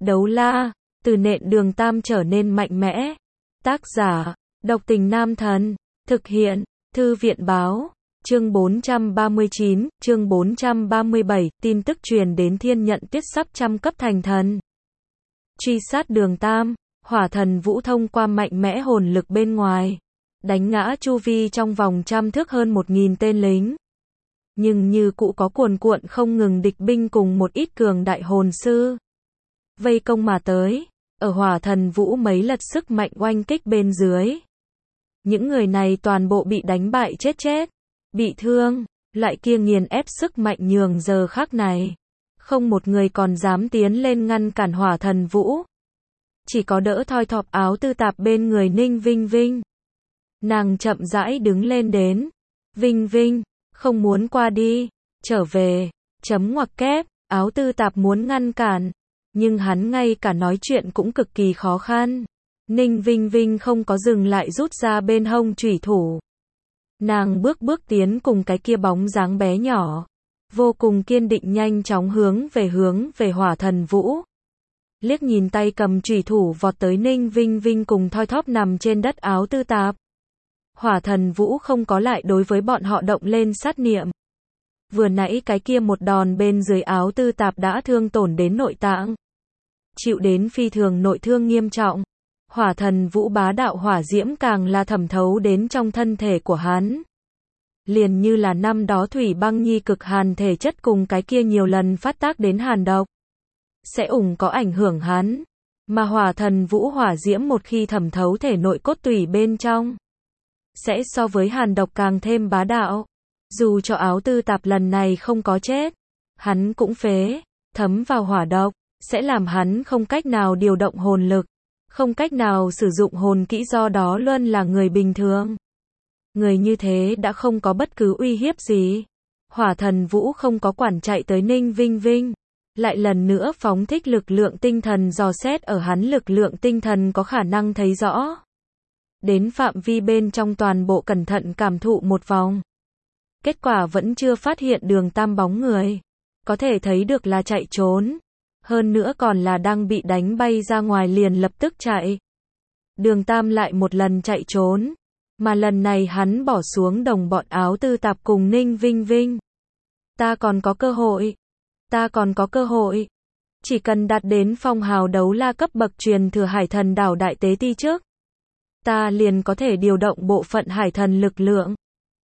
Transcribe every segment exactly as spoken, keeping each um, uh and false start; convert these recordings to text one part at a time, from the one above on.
Đấu la, từ nện Đường Tam trở nên mạnh mẽ. Tác giả, Độc Tình Nam Thần. Thực hiện, Thư viện Báo. Chương bốn trăm ba mươi chín, chương bốn trăm ba mươi bảy, tin tức truyền đến Thiên Nhận Tuyết sắp trăm cấp thành thần. Truy sát Đường Tam, Hỏa Thần Vũ thông qua mạnh mẽ hồn lực bên ngoài, đánh ngã chu vi trong vòng trăm thước hơn một nghìn tên lính. Nhưng như cũ có cuồn cuộn không ngừng địch binh cùng một ít cường đại hồn sư vây công mà tới, ở Hỏa Thần Vũ mấy lượt sức mạnh oanh kích bên dưới. Những người này toàn bộ bị đánh bại chết chết, bị thương, lại kia nghiền ép sức mạnh nhường giờ khắc này. Không một người còn dám tiến lên ngăn cản Hỏa Thần Vũ. Chỉ có đỡ thoi thóp áo tư tạp bên người Ninh Vinh Vinh. Nàng chậm rãi đứng lên đến. Vinh Vinh, không muốn qua đi, trở về, chấm ngoặc kép, áo tư tạp muốn ngăn cản. Nhưng hắn ngay cả nói chuyện cũng cực kỳ khó khăn. Ninh Vinh Vinh không có dừng lại rút ra bên hông chủy thủ. Nàng bước bước tiến cùng cái kia bóng dáng bé nhỏ. Vô cùng kiên định nhanh chóng hướng về hướng về Hỏa Thần Vũ. Liếc nhìn tay cầm chủy thủ vọt tới Ninh Vinh Vinh cùng thoi thóp nằm trên đất áo tư tạp. Hỏa Thần Vũ không có lại đối với bọn họ động lên sát niệm. Vừa nãy cái kia một đòn bên dưới áo tư tạp đã thương tổn đến nội tạng. Chịu đến phi thường nội thương nghiêm trọng. Hỏa Thần Vũ bá đạo hỏa diễm càng là thẩm thấu đến trong thân thể của hắn. Liền như là năm đó thủy băng nhi cực hàn thể chất cùng cái kia nhiều lần phát tác đến hàn độc. Sẽ ủng có ảnh hưởng hắn. Mà Hỏa Thần Vũ hỏa diễm một khi thẩm thấu thể nội cốt tủy bên trong, sẽ so với hàn độc càng thêm bá đạo. Dù cho áo tư tạp lần này không có chết, hắn cũng phế, thấm vào hỏa độc, sẽ làm hắn không cách nào điều động hồn lực, không cách nào sử dụng hồn kỹ, do đó luôn là người bình thường. Người như thế đã không có bất cứ uy hiếp gì. Hỏa Thần Vũ không có quản chạy tới Ninh Vinh Vinh. Lại lần nữa phóng thích lực lượng tinh thần dò xét ở hắn lực lượng tinh thần có khả năng thấy rõ. Đến phạm vi bên trong toàn bộ cẩn thận cảm thụ một vòng. Kết quả vẫn chưa phát hiện Đường Tam bóng người. Có thể thấy được là chạy trốn. Hơn nữa còn là đang bị đánh bay ra ngoài liền lập tức chạy. Đường Tam lại một lần chạy trốn. Mà lần này hắn bỏ xuống đồng bọn áo tư tạp cùng Ninh Vinh Vinh. Ta còn có cơ hội. Ta còn có cơ hội. Chỉ cần đạt đến phong hào đấu la cấp bậc truyền thừa Hải Thần đảo đại tế ti trước. Ta liền có thể điều động bộ phận Hải Thần lực lượng.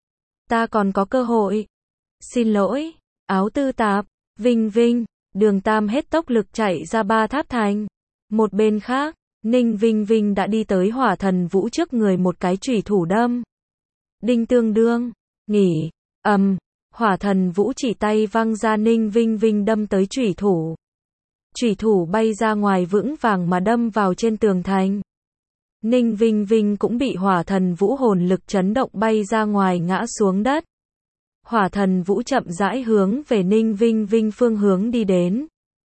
Ta còn có cơ hội. Xin lỗi, áo tư tạp, Vinh Vinh. Đường Tam hết tốc lực chạy ra Ba Tháp Thành. Một bên khác, Ninh Vinh Vinh đã đi tới Hỏa Thần Vũ trước người một cái chủy thủ đâm. Đinh tương đương, nghỉ, ầm, Hỏa Thần Vũ chỉ tay văng ra Ninh Vinh Vinh đâm tới chủy thủ. Chủy thủ bay ra ngoài vững vàng mà đâm vào trên tường thành. Ninh Vinh Vinh cũng bị Hỏa Thần Vũ hồn lực chấn động bay ra ngoài ngã xuống đất. Hỏa Thần Vũ chậm rãi hướng về Ninh Vinh Vinh phương hướng đi đến.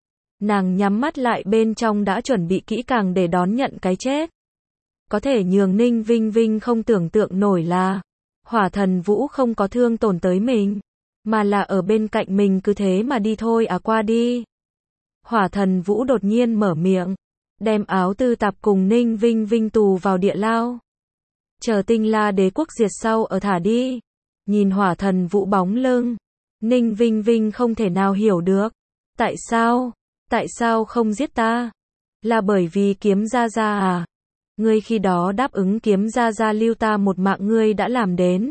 Nàng nhắm mắt lại bên trong đã chuẩn bị kỹ càng để đón nhận cái chết. Có thể nhường Ninh Vinh Vinh không tưởng tượng nổi là Hỏa Thần Vũ không có thương tổn tới mình, mà là ở bên cạnh mình cứ thế mà đi thôi à qua đi. Hỏa Thần Vũ đột nhiên mở miệng, đem áo tư tạp cùng Ninh Vinh Vinh tù vào địa lao. Chờ Tinh La Đế quốc diệt sau ở thả đi. Nhìn Hỏa Thần Vũ bóng lưng, Ninh Vinh Vinh không thể nào hiểu được. Tại sao? Tại sao không giết ta? Là bởi vì Kiếm Gia Gia à? Ngươi khi đó đáp ứng Kiếm Gia Gia lưu ta một mạng ngươi đã làm đến.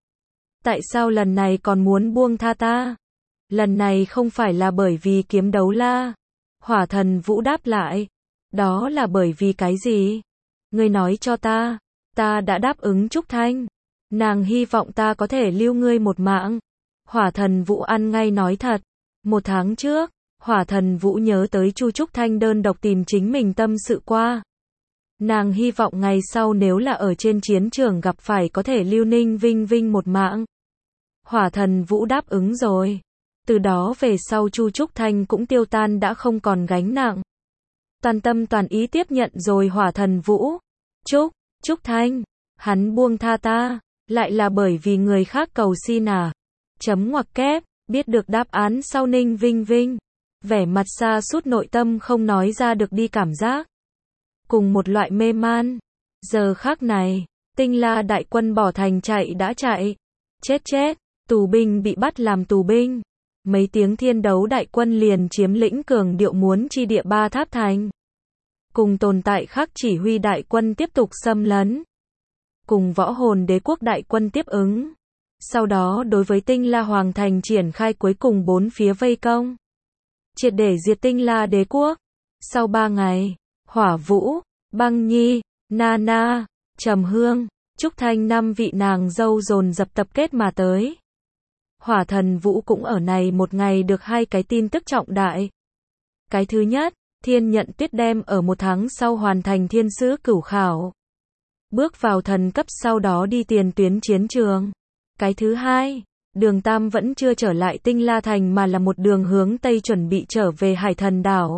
Tại sao lần này còn muốn buông tha ta? Lần này không phải là bởi vì kiếm đấu la. Hỏa Thần Vũ đáp lại. Đó là bởi vì cái gì? Ngươi nói cho ta. Ta đã đáp ứng Trúc Thanh. Nàng hy vọng ta có thể lưu ngươi một mạng. Hỏa Thần Vũ ăn ngay nói thật. Một tháng trước, Hỏa Thần Vũ nhớ tới Chu Trúc Thanh đơn độc tìm chính mình tâm sự qua. Nàng hy vọng ngày sau nếu là ở trên chiến trường gặp phải có thể lưu Ninh Vinh Vinh một mạng. Hỏa Thần Vũ đáp ứng rồi. Từ đó về sau Chu Trúc Thanh cũng tiêu tan đã không còn gánh nặng. Toàn tâm toàn ý tiếp nhận rồi Hỏa Thần Vũ. Trúc, Trúc Thanh, hắn buông tha ta. Lại là bởi vì người khác cầu xin à? Chấm ngoặc kép, biết được đáp án sau Ninh Vinh Vinh. vẻ mặt sa sút nội tâm không nói ra được đi cảm giác. Cùng một loại mê man. Giờ khắc này, Tinh La đại quân bỏ thành chạy đã chạy. Chết chết, tù binh bị bắt làm tù binh. Mấy tiếng thiên đấu đại quân liền chiếm lĩnh cường điệu muốn chi địa ba tháp thành. Cùng tồn tại khác chỉ huy đại quân tiếp tục xâm lấn. Cùng võ hồn đế quốc đại quân tiếp ứng. Sau đó đối với Tinh La Hoàng thành triển khai cuối cùng bốn phía vây công. Triệt để diệt Tinh La đế quốc. Sau ba ngày, Hỏa Vũ, Băng Nhi, Nana, Trầm Hương, Trúc Thanh năm vị nàng dâu dồn dập tập kết mà tới. Hỏa Thần Vũ cũng ở này một ngày được hai cái tin tức trọng đại. Cái thứ nhất, Thiên Nhận Tuyết đem ở một tháng sau hoàn thành thiên sứ cửu khảo. Bước vào thần cấp sau đó đi tiền tuyến chiến trường. Cái thứ hai, Đường Tam vẫn chưa trở lại Tinh La Thành mà là một đường hướng Tây chuẩn bị trở về Hải Thần Đảo.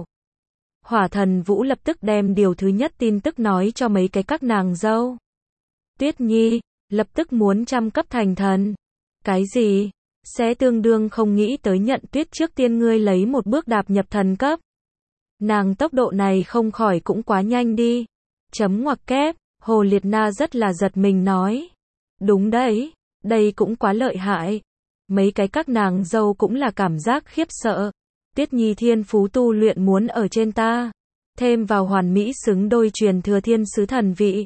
Hỏa Thần Vũ lập tức đem điều thứ nhất tin tức nói cho mấy cái các nàng dâu. Tuyết Nhi, lập tức muốn trăm cấp thành thần. Cái gì? Sẽ tương đương không nghĩ tới Nhận Tuyết trước tiên ngươi lấy một bước đạp nhập thần cấp. Nàng tốc độ này không khỏi cũng quá nhanh đi. Chấm ngoặc kép, Hồ Liệt Na rất là giật mình nói. Đúng đấy, đây cũng quá lợi hại. Mấy cái các nàng dâu cũng là cảm giác khiếp sợ. Tuyết Nhi thiên phú tu luyện muốn ở trên ta. Thêm vào hoàn mỹ xứng đôi truyền thừa thiên sứ thần vị.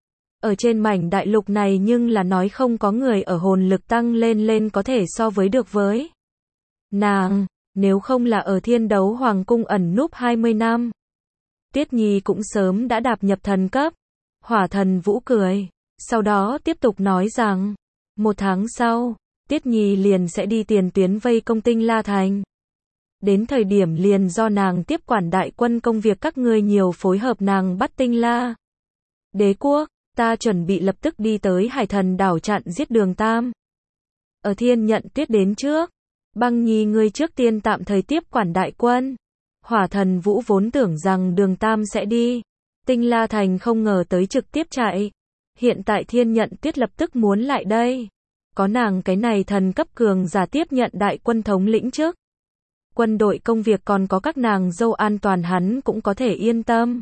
Ở trên mảnh đại lục này nhưng là nói không có người ở hồn lực tăng lên lên có thể so với được với nàng, nếu không là ở thiên đấu hoàng cung ẩn núp hai mươi năm. Tuyết Nhi cũng sớm đã đạp nhập thần cấp. Hỏa Thần Vũ cười, sau đó tiếp tục nói rằng, một tháng sau, Tuyết Nhi liền sẽ đi tiền tuyến vây công Tinh La Thành. Đến thời điểm liền do nàng tiếp quản đại quân công việc các ngươi nhiều phối hợp nàng bắt Tinh La đế quốc. Ta chuẩn bị lập tức đi tới Hải Thần Đảo chặn giết Đường Tam. Ở Thiên Nhận Tuyết đến trước. Băng Nhi ngươi trước tiên tạm thời tiếp quản đại quân. Hỏa Thần Vũ vốn tưởng rằng Đường Tam sẽ đi Tinh La Thành không ngờ tới trực tiếp chạy. Hiện tại Thiên Nhận Tuyết lập tức muốn lại đây. Có nàng cái này thần cấp cường giả tiếp nhận đại quân thống lĩnh trước. Quân đội công việc còn có các nàng dâu an toàn hắn cũng có thể yên tâm.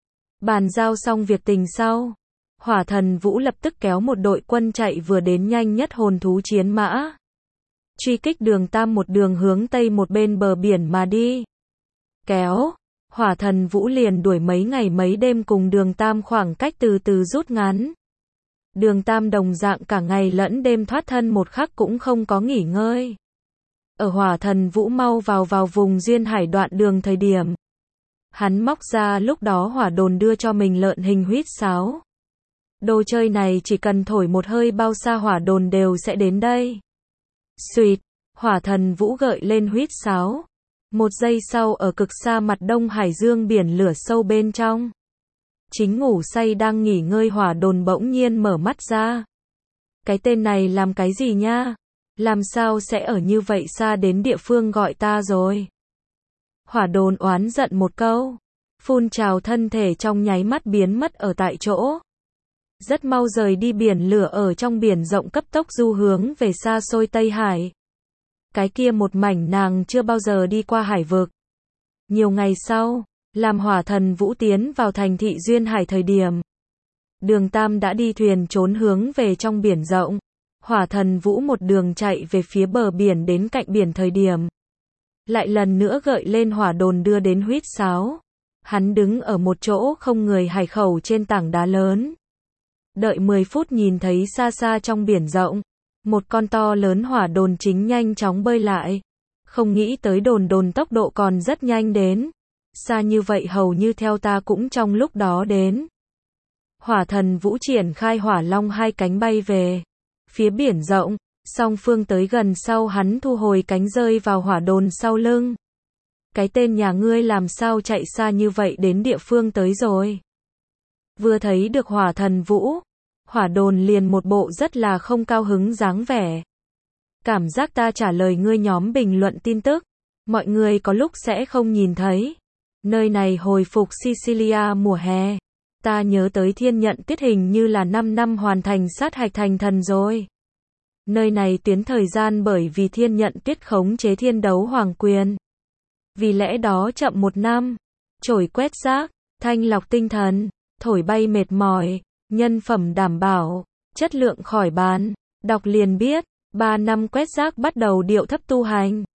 Bàn giao xong việc tình sau. Hỏa Thần Vũ lập tức kéo một đội quân chạy vừa đến nhanh nhất hồn thú chiến mã. Truy kích Đường Tam một đường hướng tây một bên bờ biển mà đi. Kéo, Hỏa Thần Vũ liền đuổi mấy ngày mấy đêm cùng Đường Tam khoảng cách từ từ rút ngắn. Đường Tam đồng dạng cả ngày lẫn đêm thoát thân một khắc cũng không có nghỉ ngơi. Ở Hỏa Thần Vũ mau vào vào vùng duyên hải đoạn đường thời điểm. Hắn móc ra lúc đó hỏa đồn đưa cho mình lợn hình huýt sáo. Đồ chơi này chỉ cần thổi một hơi bao xa hỏa đồn đều sẽ đến đây. Xuyệt, Hỏa Thần Vũ gợi lên huýt sáo. Một giây sau ở cực xa mặt đông hải dương biển lửa sâu bên trong. Chính ngủ say đang nghỉ ngơi hỏa đồn bỗng nhiên mở mắt ra. Cái tên này làm cái gì nha? Làm sao sẽ ở như vậy xa đến địa phương gọi ta rồi? Hỏa đồn oán giận một câu. Phun trào thân thể trong nháy mắt biến mất ở tại chỗ. Rất mau rời đi biển lửa ở trong biển rộng cấp tốc du hướng về xa xôi Tây Hải. Cái kia một mảnh nàng chưa bao giờ đi qua hải vực. Nhiều ngày sau, làm Hỏa Thần Vũ tiến vào thành thị duyên hải thời điểm. Đường Tam đã đi thuyền trốn hướng về trong biển rộng. Hỏa Thần Vũ một đường chạy về phía bờ biển đến cạnh biển thời điểm. Lại lần nữa gợi lên hỏa đồn đưa đến huýt sáo. Hắn đứng ở một chỗ không người hải khẩu trên tảng đá lớn. Đợi mười phút nhìn thấy xa xa trong biển rộng. Một con to lớn hỏa đồn chính nhanh chóng bơi lại. Không nghĩ tới đồn đồn tốc độ còn rất nhanh đến. Xa như vậy hầu như theo ta cũng trong lúc đó đến. Hỏa Thần Vũ triển khai hỏa long hai cánh bay về. Phía biển rộng, song phương tới gần sau hắn thu hồi cánh rơi vào hỏa đồn sau lưng. Cái tên nhà ngươi làm sao chạy xa như vậy đến địa phương tới rồi. Vừa thấy được Hỏa Thần Vũ, hỏa đồn liền một bộ rất là không cao hứng dáng vẻ. Cảm giác ta trả lời ngươi nhóm bình luận tin tức, mọi người có lúc sẽ không nhìn thấy. Nơi này hồi phục Sicilia mùa hè. Ta nhớ tới Thiên Nhận Tuyết hình như là năm năm hoàn thành sát hạch thành thần rồi. Nơi này tuyến thời gian bởi vì Thiên Nhận Tuyết khống chế thiên đấu hoàng quyền. vì lẽ đó chậm một năm. Chổi quét rác, thanh lọc tinh thần, thổi bay mệt mỏi, nhân phẩm đảm bảo, chất lượng khỏi bàn. Đọc liền biết, ba năm quét rác bắt đầu điệu thấp tu hành.